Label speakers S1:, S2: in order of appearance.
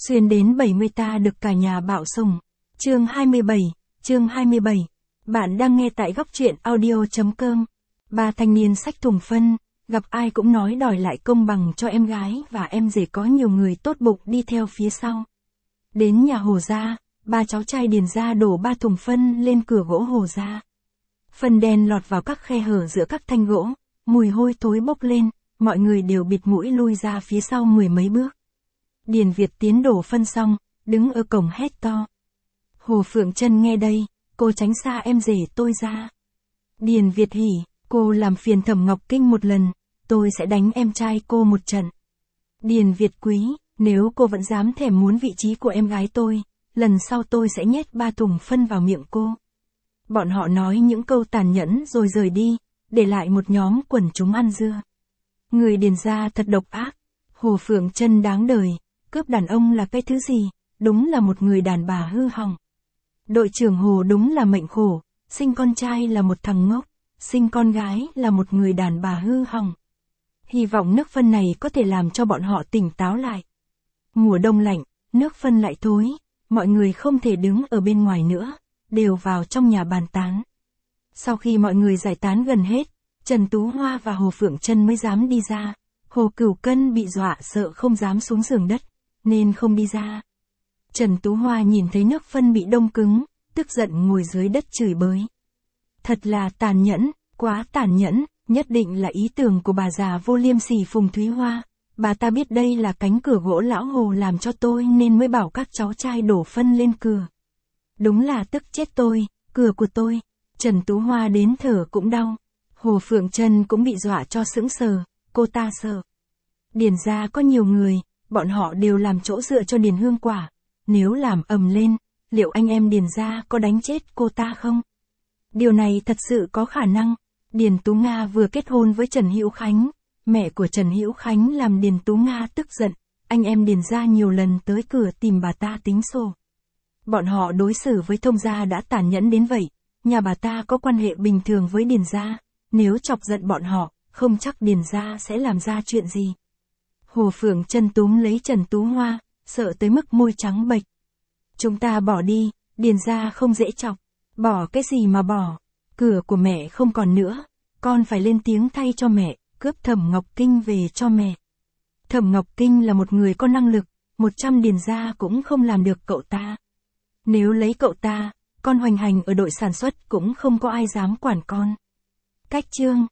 S1: Xuyên đến 70 ta được cả nhà bạo sủng. Chương 27. Bạn đang nghe tại góc truyện audio.com. Ba thanh niên xách thùng phân, gặp ai cũng nói đòi lại công bằng cho em gái và em rể, có nhiều người tốt bụng đi theo phía sau. Đến nhà Hồ gia, ba cháu trai Điền gia đổ 3 thùng phân lên cửa gỗ Hồ gia. Phân đen lọt vào các khe hở giữa các thanh gỗ, mùi hôi thối bốc lên, mọi người đều bịt mũi lui ra phía sau 10 mấy bước. Điền Việt tiến đổ phân xong, đứng ở cổng hét to. Hồ Phượng Trân nghe đây, cô tránh xa em rể tôi ra. Điền Việt hỉ, cô làm phiền Thẩm Ngọc Kinh một lần, tôi sẽ đánh em trai cô một trận. Điền Việt quý, nếu cô vẫn dám thèm muốn vị trí của em gái tôi, lần sau tôi sẽ nhét 3 thùng phân vào miệng cô. Bọn họ nói những câu tàn nhẫn rồi rời đi, để lại một nhóm quần chúng ăn dưa. Người Điền gia thật độc ác, Hồ Phượng Trân đáng đời, cướp đàn ông là cái thứ gì, đúng là một người đàn bà hư hỏng. Đội trưởng Hồ đúng là mệnh khổ, sinh con trai là một thằng ngốc, sinh con gái là một người đàn bà hư hỏng. Hy vọng nước phân này có thể làm cho bọn họ tỉnh táo lại. Mùa đông lạnh, nước phân lại thối, mọi người không thể đứng ở bên ngoài nữa, đều vào trong nhà bàn tán. Sau khi mọi người giải tán gần hết, Trần Tú Hoa và Hồ Phượng Trân mới dám đi ra. Hồ Cửu Cân bị dọa sợ không dám xuống giường đất, nên không đi ra. Trần Tú Hoa nhìn thấy nước phân bị đông cứng, tức giận ngồi dưới đất chửi bới. Thật là tàn nhẫn, quá tàn nhẫn, nhất định là ý tưởng của bà già vô liêm sỉ Phùng Thúy Hoa. Bà ta biết đây là cánh cửa gỗ lão Hồ làm cho tôi nên mới bảo các cháu trai đổ phân lên cửa. Đúng là tức chết tôi, cửa của tôi. Trần Tú Hoa đến thở cũng đau. Hồ Phượng Trân cũng bị dọa cho sững sờ, cô ta sợ. Điền gia có nhiều người, bọn họ đều làm chỗ dựa cho Điền Hương Quả. Nếu làm ầm lên, liệu anh em Điền gia có đánh chết cô ta không? Điều này thật sự có khả năng. Điền Tú Nga vừa kết hôn với Trần Hữu Khánh. Mẹ của Trần Hữu Khánh làm Điền Tú Nga tức giận. Anh em Điền gia nhiều lần tới cửa tìm bà ta tính sổ. Bọn họ đối xử với Thông gia đã tàn nhẫn đến vậy. Nhà bà ta có quan hệ bình thường với Điền gia. Nếu chọc giận bọn họ, không chắc Điền gia sẽ làm ra chuyện gì. Hồ Phượng Trân túm lấy Trần Tú Hoa, sợ tới mức môi trắng bệch. Chúng ta bỏ đi, Điền gia không dễ chọc. Bỏ cái gì mà bỏ? Cửa của mẹ không còn nữa, con phải lên tiếng thay cho mẹ, cướp Thẩm Ngọc Kinh về cho mẹ. Thẩm Ngọc Kinh là một người có năng lực, 100 Điền gia cũng không làm được cậu ta. Nếu lấy cậu ta, con hoành hành ở đội sản xuất cũng không có ai dám quản con. Cách chương